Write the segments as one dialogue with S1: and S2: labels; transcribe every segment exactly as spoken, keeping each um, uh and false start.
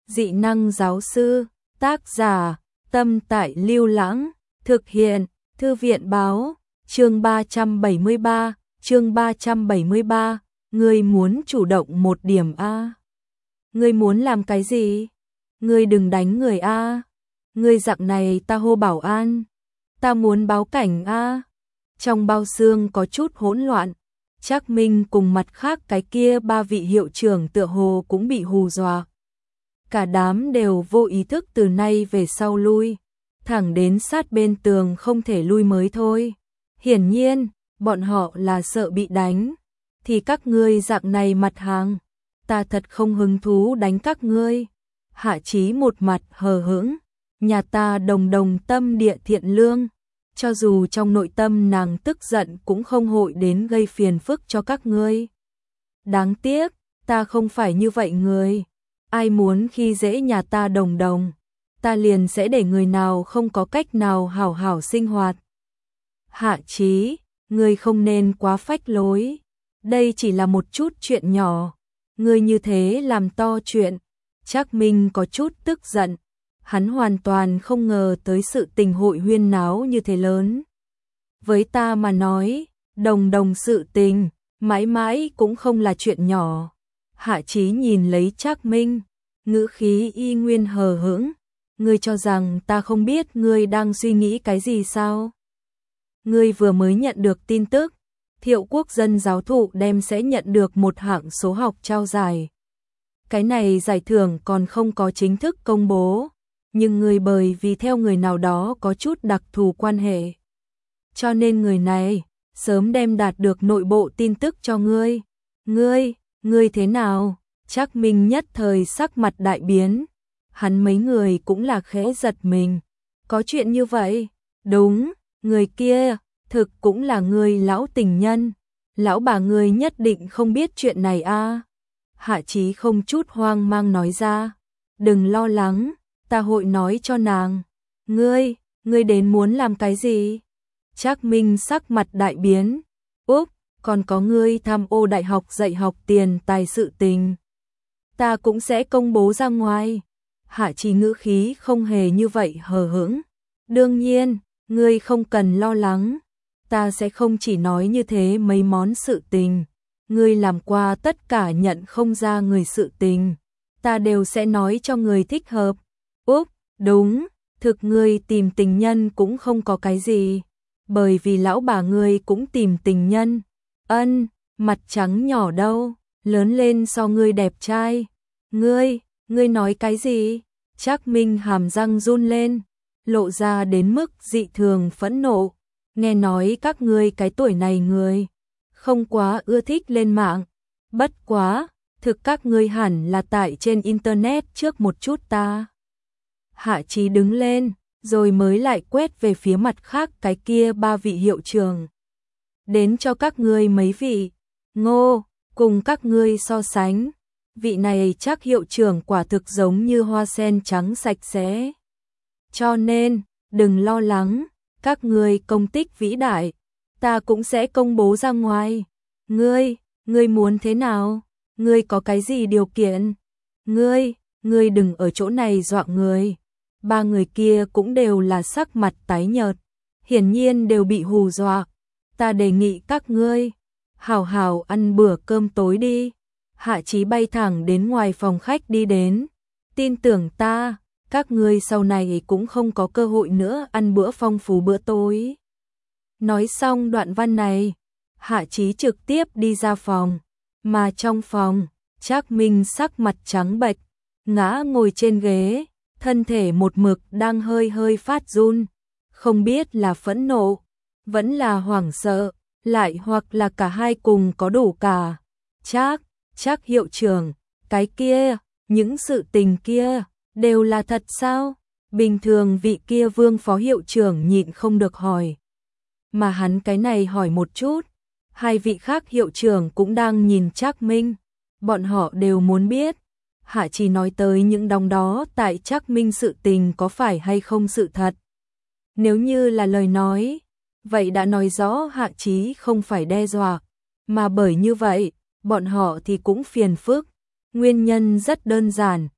S1: Dị năng giáo sư, tác giả, Tâm Tại Lưu Lãng, thực hiện, Thư viện báo, chương ba trăm bảy mươi ba, chương ba trăm bảy mươi ba, ngươi muốn chủ động một điểm a. Ngươi muốn làm cái gì? Ngươi đừng đánh người a. Ngươi dạng này ta hô bảo an. Ta muốn báo cảnh a. Trong bao xương có chút hỗn loạn, Trác Minh cùng mặt khác cái kia ba vị hiệu trưởng tựa hồ cũng bị hù dọa. Cả đám đều vô ý thức từ nay về sau lui, thẳng đến sát bên tường không thể lui mới thôi. Hiển nhiên, bọn họ là sợ bị đánh. Thì các ngươi dạng này mặt hàng, ta thật không hứng thú đánh các ngươi. Hạ Chí một mặt hờ hững, nhà ta đồng đồng tâm địa thiện lương. Cho dù trong nội tâm nàng tức giận cũng không hội đến gây phiền phức cho các ngươi. Đáng tiếc, ta không phải như vậy người. Ai muốn khi dễ nhà ta đồng đồng, ta liền sẽ để người nào không có cách nào hảo hảo sinh hoạt. Hạ Chí, ngươi không nên quá phách lối. Đây chỉ là một chút chuyện nhỏ. Ngươi như thế làm to chuyện. Trác Minh có chút tức giận. Hắn hoàn toàn không ngờ tới sự tình hội huyên náo như thế lớn. Với ta mà nói, đồng đồng sự tình, mãi mãi cũng không là chuyện nhỏ. Hạ Chí nhìn lấy Trác Minh, ngữ khí y nguyên hờ hững. Ngươi cho rằng ta không biết ngươi đang suy nghĩ cái gì sao? Ngươi vừa mới nhận được tin tức, Thiệu Quốc dân giáo thụ đem sẽ nhận được một hạng số học trao giải. Cái này giải thưởng còn không có chính thức công bố, nhưng ngươi bởi vì theo người nào đó có chút đặc thù quan hệ, cho nên người này sớm đem đạt được nội bộ tin tức cho ngươi. Ngươi, ngươi thế nào? Trác Minh nhất thời sắc mặt đại biến. Hắn mấy người cũng là khẽ giật mình. Có chuyện như vậy? Đúng, người kia thực cũng là người lão tình nhân. Lão bà ngươi nhất định không biết chuyện này a. Hạ Chí không chút hoang mang nói ra. Đừng lo lắng, ta hội nói cho nàng. Ngươi, ngươi đến muốn làm cái gì? Trác Minh sắc mặt đại biến. Úp, còn có ngươi tham ô đại học dạy học tiền tài sự tình. Ta cũng sẽ công bố ra ngoài. Hạ Chí ngữ khí không hề như vậy hờ hững. Đương nhiên, ngươi không cần lo lắng. Ta sẽ không chỉ nói như thế mấy món sự tình. Ngươi làm qua tất cả nhận không ra người sự tình, ta đều sẽ nói cho người thích hợp. Úp, đúng, thực ngươi tìm tình nhân cũng không có cái gì. Bởi vì lão bà ngươi cũng tìm tình nhân. Ân, mặt trắng nhỏ đâu, lớn lên so ngươi đẹp trai. Ngươi, ngươi nói cái gì? Trác Minh hàm răng run lên, lộ ra đến mức dị thường phẫn nộ. Nghe nói các ngươi cái tuổi này người không quá ưa thích lên mạng. Bất quá, thực các ngươi hẳn là tại trên internet trước một chút ta. Hạ Chí đứng lên, rồi mới lại quét về phía mặt khác cái kia ba vị hiệu trưởng. Đến cho các ngươi mấy vị. Ngô, cùng các ngươi so sánh. Vị này chắc hiệu trưởng quả thực giống như hoa sen trắng sạch sẽ. Cho nên, đừng lo lắng, các ngươi công tích vĩ đại, ta cũng sẽ công bố ra ngoài. Ngươi, ngươi muốn thế nào? Ngươi có cái gì điều kiện? Ngươi, ngươi đừng ở chỗ này dọa người. Ba người kia cũng đều là sắc mặt tái nhợt, hiển nhiên đều bị hù dọa. Ta đề nghị các ngươi hảo hảo ăn bữa cơm tối đi. Hạ Chí bay thẳng đến ngoài phòng khách đi đến. Tin tưởng ta, các ngươi sau này cũng không có cơ hội nữa ăn bữa phong phú bữa tối. Nói xong đoạn văn này, Hạ Chí trực tiếp đi ra phòng, mà trong phòng, Trác Minh sắc mặt trắng bệch, ngã ngồi trên ghế, thân thể một mực đang hơi hơi phát run, không biết là phẫn nộ, vẫn là hoảng sợ, lại hoặc là cả hai cùng có đủ cả. Trác, Trác hiệu trưởng, cái kia, những sự tình kia, đều là thật sao? Bình thường vị kia Vương phó hiệu trưởng nhịn không được hỏi. Mà hắn cái này hỏi một chút, hai vị khác hiệu trưởng cũng đang nhìn Trác Minh. Bọn họ đều muốn biết, Hạ Chí nói tới những đóng đó tại Trác Minh sự tình có phải hay không sự thật. Nếu như là lời nói, vậy đã nói rõ Hạ Chí không phải đe dọa, mà bởi như vậy, bọn họ thì cũng phiền phức. Nguyên nhân rất đơn giản,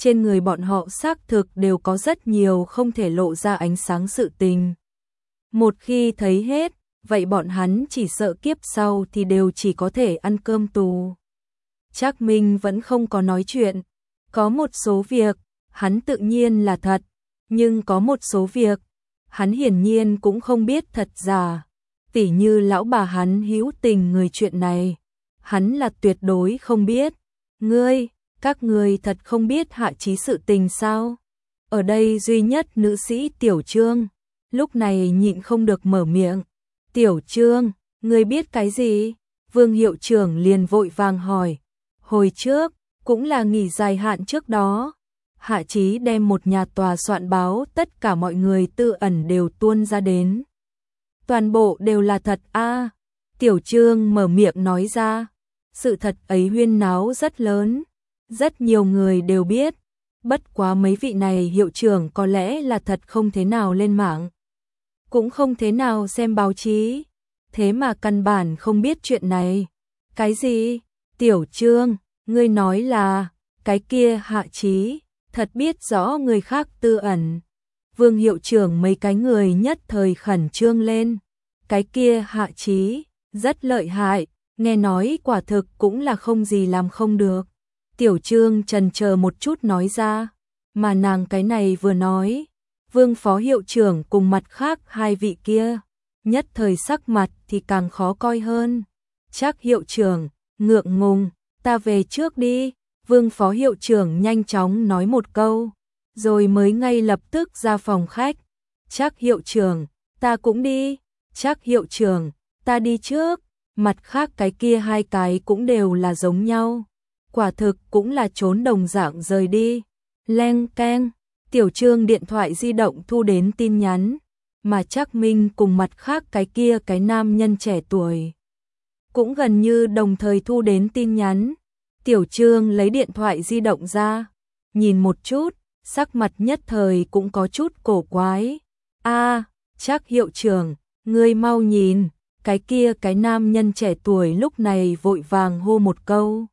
S1: trên người bọn họ xác thực đều có rất nhiều không thể lộ ra ánh sáng sự tình. Một khi thấy hết, vậy bọn hắn chỉ sợ kiếp sau thì đều chỉ có thể ăn cơm tù. Trác Minh vẫn không có nói chuyện, có một số việc, hắn tự nhiên là thật, nhưng có một số việc, hắn hiển nhiên cũng không biết thật giả. Tỉ như lão bà hắn hữu tình người chuyện này, hắn là tuyệt đối không biết. Ngươi, các ngươi thật không biết Hạ Chí sự tình sao? Ở đây duy nhất nữ sĩ Tiểu Trương, lúc này nhịn không được mở miệng. Tiểu Trương, ngươi biết cái gì? Vương hiệu trưởng liền vội vàng hỏi. Hồi trước, cũng là nghỉ dài hạn trước đó, Hạ Chí đem một nhà tòa soạn báo tất cả mọi người tư ẩn đều tuôn ra đến. Toàn bộ đều là thật a. À, Tiểu Trương mở miệng nói ra. Sự thật ấy huyên náo rất lớn, rất nhiều người đều biết, bất quá mấy vị này hiệu trưởng có lẽ là thật không thế nào lên mạng, cũng không thế nào xem báo chí, thế mà căn bản không biết chuyện này. Cái gì? Tiểu Trương, ngươi nói là, cái kia Hạ Chí, thật biết rõ người khác tư ẩn. Vương hiệu trưởng mấy cái người nhất thời khẩn trương lên. Cái kia Hạ Chí, rất lợi hại, nghe nói quả thực cũng là không gì làm không được. Tiểu Trương chần chờ một chút nói ra, mà nàng cái này vừa nói, Vương phó hiệu trưởng cùng mặt khác hai vị kia, nhất thời sắc mặt thì càng khó coi hơn. Trác hiệu trưởng, ngượng ngùng, ta về trước đi. Vương phó hiệu trưởng nhanh chóng nói một câu, rồi mới ngay lập tức ra phòng khách. Trác hiệu trưởng, ta cũng đi. Trác hiệu trưởng, ta đi trước. Mặt khác cái kia hai cái cũng đều là giống nhau, quả thực cũng là trốn đồng dạng rời đi. Leng keng, Tiểu Trương điện thoại di động thu đến tin nhắn, mà Trác Minh cùng mặt khác cái kia cái nam nhân trẻ tuổi cũng gần như đồng thời thu đến tin nhắn. Tiểu Trương lấy điện thoại di động ra, nhìn một chút, sắc mặt nhất thời cũng có chút cổ quái. A, à, Trác hiệu trưởng, ngươi mau nhìn. Cái kia cái nam nhân trẻ tuổi lúc này vội vàng hô một câu,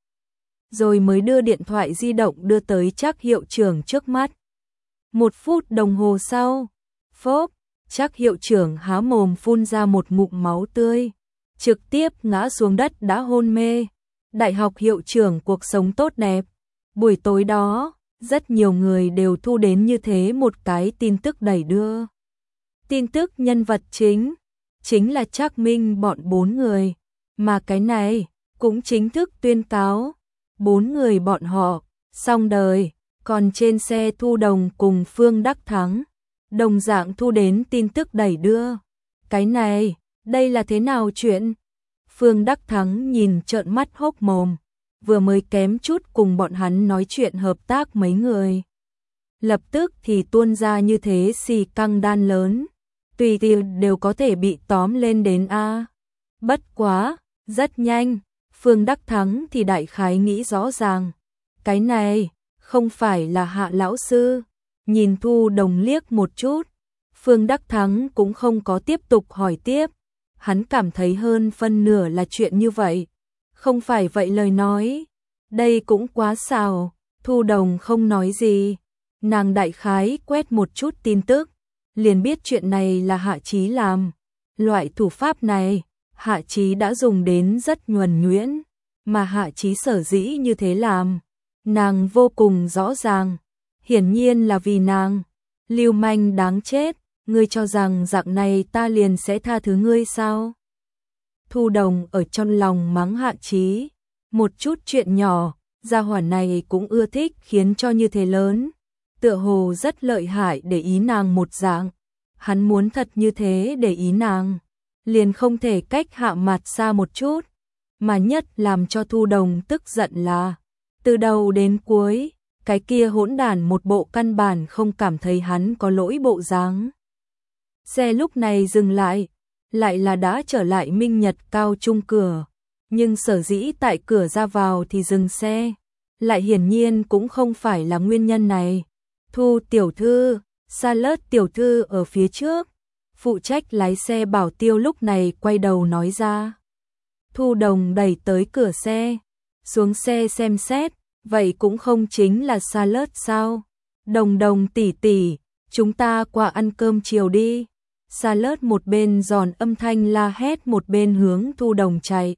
S1: rồi mới đưa điện thoại di động đưa tới Trác hiệu trưởng trước mắt. Một phút đồng hồ sau, phốp, Trác hiệu trưởng há mồm phun ra một ngụm máu tươi, trực tiếp ngã xuống đất đã hôn mê. Đại học hiệu trưởng cuộc sống tốt đẹp. Buổi tối đó, rất nhiều người đều thu đến như thế một cái tin tức đẩy đưa. Tin tức nhân vật chính chính là Trác Minh bọn bốn người, mà cái này cũng chính thức tuyên cáo bốn người bọn họ xong đời. Còn trên xe Thu Đồng cùng Phương Đắc Thắng đồng dạng thu đến tin tức đẩy đưa. Cái này, đây là thế nào chuyện? Phương Đắc Thắng nhìn trợn mắt hốc mồm, vừa mới kém chút cùng bọn hắn nói chuyện hợp tác mấy người, lập tức thì tuôn ra như thế xì căng đan lớn, tùy tiện đều có thể bị tóm lên đến a. Bất quá, rất nhanh, Phương Đắc Thắng thì đại khái nghĩ rõ ràng, cái này không phải là Hạ lão sư. Nhìn Thu Đồng liếc một chút, Phương Đắc Thắng cũng không có tiếp tục hỏi tiếp, hắn cảm thấy hơn phân nửa là chuyện như vậy. Không phải vậy lời nói, đây cũng quá xào. Thu Đồng không nói gì, nàng đại khái quét một chút tin tức, liền biết chuyện này là Hạ Chí làm. Loại thủ pháp này, Hạ Chí đã dùng đến rất nhuần nhuyễn, mà Hạ Chí sở dĩ như thế làm, nàng vô cùng rõ ràng, hiển nhiên là vì nàng. Lưu manh đáng chết, ngươi cho rằng dạng này ta liền sẽ tha thứ ngươi sao? Thu Đồng ở trong lòng mắng Hạ Chí, một chút chuyện nhỏ, gia hỏa này cũng ưa thích khiến cho như thế lớn, tựa hồ rất lợi hại để ý nàng một dạng. Hắn muốn thật như thế để ý nàng, liền không thể cách hạ mặt xa một chút. Mà nhất làm cho Thu Đồng tức giận là, từ đầu đến cuối, cái kia hỗn đản một bộ căn bản không cảm thấy hắn có lỗi bộ dáng. Xe lúc này dừng lại, lại là đã trở lại Minh Nhật Cao Trung cửa, nhưng sở dĩ tại cửa ra vào thì dừng xe, lại hiển nhiên cũng không phải là nguyên nhân này. Thu tiểu thư, Charlotte tiểu thư ở phía trước, phụ trách lái xe Bảo Tiêu lúc này quay đầu nói ra. Thu Đồng đẩy tới cửa xe, xuống xe xem xét, vậy cũng không chính là salad sao? Đồng Đồng tỷ tỷ, chúng ta qua ăn cơm chiều đi. Salad một bên giòn âm thanh la hét một bên hướng Thu Đồng chạy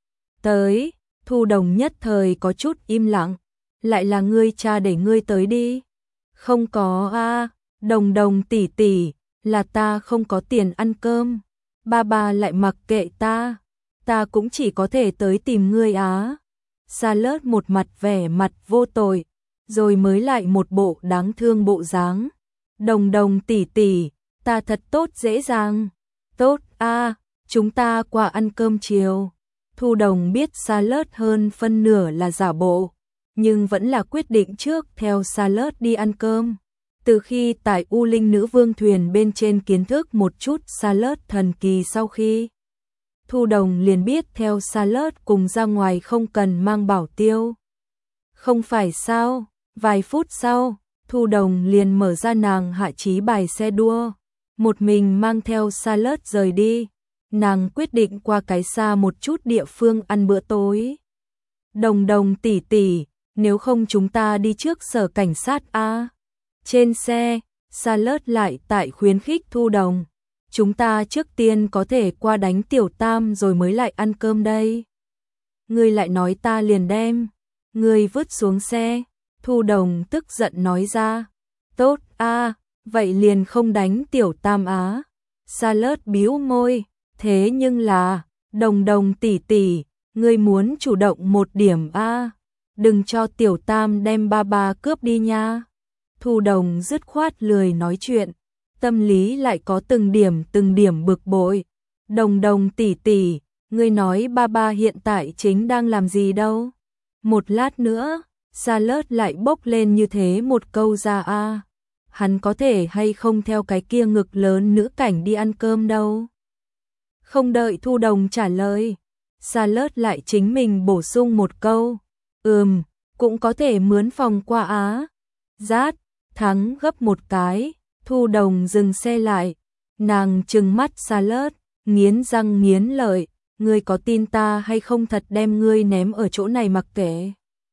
S1: tới. Thu Đồng nhất thời có chút im lặng, lại là ngươi cha để ngươi tới đi. Không có a, Đồng Đồng tỷ tỷ, là ta không có tiền ăn cơm. Ba ba lại mặc kệ ta, ta cũng chỉ có thể tới tìm ngươi á. Salad một mặt vẻ mặt vô tội, rồi mới lại một bộ đáng thương bộ dáng. Đồng Đồng tỷ tỷ, ta thật tốt dễ dàng. Tốt a, chúng ta qua ăn cơm chiều. Thu Đồng biết Salad hơn phân nửa là giả bộ, nhưng vẫn là quyết định trước theo Salad đi ăn cơm. Từ khi tại U Linh Nữ Vương thuyền bên trên kiến thức một chút Salad thần kỳ sau khi, Thu Đồng liền biết theo Salad cùng ra ngoài không cần mang bảo tiêu. Không phải sao, vài phút sau, Thu Đồng liền mở ra nàng hạ chí bài xe đua, một mình mang theo Salad rời đi. Nàng quyết định qua cái xa một chút địa phương ăn bữa tối. Đồng Đồng tỷ tỷ, nếu không chúng ta đi trước sở cảnh sát a. Trên xe, Salad lại tại khuyến khích Thu Đồng. Chúng ta trước tiên có thể qua đánh Tiểu Tam rồi mới lại ăn cơm đây. Ngươi lại nói ta liền đem ngươi vứt xuống xe. Thu Đồng tức giận nói ra. Tốt a, vậy liền không đánh Tiểu Tam á. Salad bĩu môi. Thế nhưng là, Đồng Đồng tỷ tỷ, ngươi muốn chủ động một điểm a, đừng cho Tiểu Tam đem ba ba cướp đi nha. Thu Đồng dứt khoát lười nói chuyện, tâm lý lại có từng điểm từng điểm bực bội. Đồng Đồng tỷ tỷ, ngươi nói ba ba hiện tại chính đang làm gì đâu? Một lát nữa, Salad lại bốc lên như thế một câu ra a, hắn có thể hay không theo cái kia ngực lớn nữ cảnh đi ăn cơm đâu? Không đợi Thu Đồng trả lời, Salad lại chính mình bổ sung một câu. Ừm, cũng có thể mướn phòng qua á. Rát, thắng gấp một cái, Thu Đồng dừng xe lại. Nàng trừng mắt Salad, nghiến răng nghiến lợi. Ngươi có tin ta hay không thật đem ngươi ném ở chỗ này mặc kệ.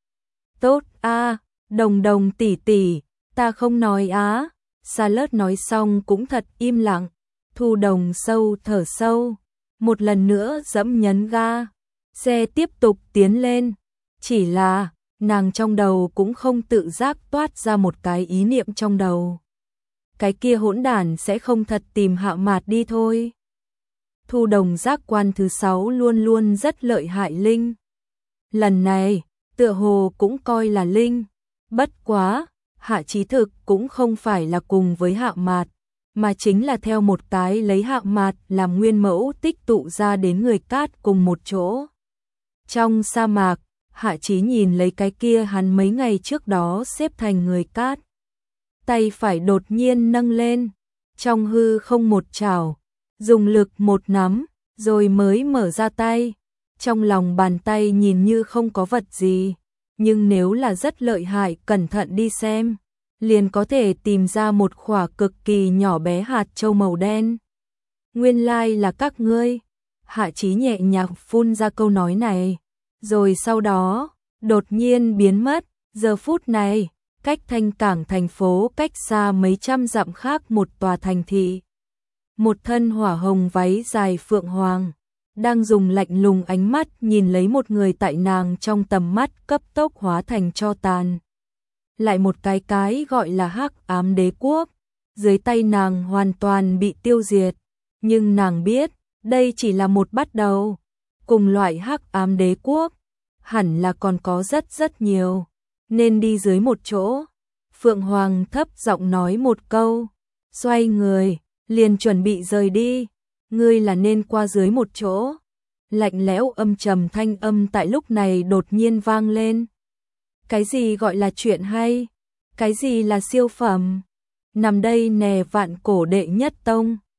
S1: Tốt a, Đồng Đồng tỷ tỷ, ta không nói á. Salad nói xong cũng thật im lặng. Thu Đồng sâu thở sâu, một lần nữa dẫm nhấn ga, xe tiếp tục tiến lên. Chỉ là, nàng trong đầu cũng không tự giác toát ra một cái ý niệm trong đầu. Cái kia hỗn đản sẽ không thật tìm Hạ Mạt đi thôi. Thu Đồng giác quan thứ sáu luôn luôn rất lợi hại linh. Lần này, tựa hồ cũng coi là linh. Bất quá, Hạ Chí Thực cũng không phải là cùng với Hạ Mạt, mà chính là theo một cái lấy Hạ Mạt làm nguyên mẫu tích tụ ra đến người cát cùng một chỗ. Trong sa mạc, Hạ Chí nhìn lấy cái kia hắn mấy ngày trước đó xếp thành người cát. Tay phải đột nhiên nâng lên, trong hư không một chảo, dùng lực một nắm, rồi mới mở ra tay. Trong lòng bàn tay nhìn như không có vật gì, nhưng nếu là rất lợi hại cẩn thận đi xem, liền có thể tìm ra một khỏa cực kỳ nhỏ bé hạt châu màu đen. Nguyên lai là các ngươi. Hạ Chí nhẹ nhàng phun ra câu nói này, rồi sau đó, đột nhiên biến mất. Giờ phút này, cách Thanh Cảng thành phố cách xa mấy trăm dặm khác một tòa thành thị. Một thân hỏa hồng váy dài phượng hoàng, đang dùng lạnh lùng ánh mắt nhìn lấy một người tại nàng trong tầm mắt cấp tốc hóa thành tro tàn. Lại một cái cái gọi là Hắc Ám Đế Quốc, dưới tay nàng hoàn toàn bị tiêu diệt, nhưng nàng biết, đây chỉ là một bắt đầu. Cùng loại Hắc Ám Đế Quốc, hẳn là còn có rất rất nhiều, nên đi dưới một chỗ. Phượng Hoàng thấp giọng nói một câu, xoay người, liền chuẩn bị rời đi. Ngươi là nên qua dưới một chỗ. Lạnh lẽo âm trầm thanh âm tại lúc này đột nhiên vang lên. Cái gì gọi là chuyện hay? Cái gì là siêu phẩm? Nằm đây nè vạn cổ đệ nhất tông.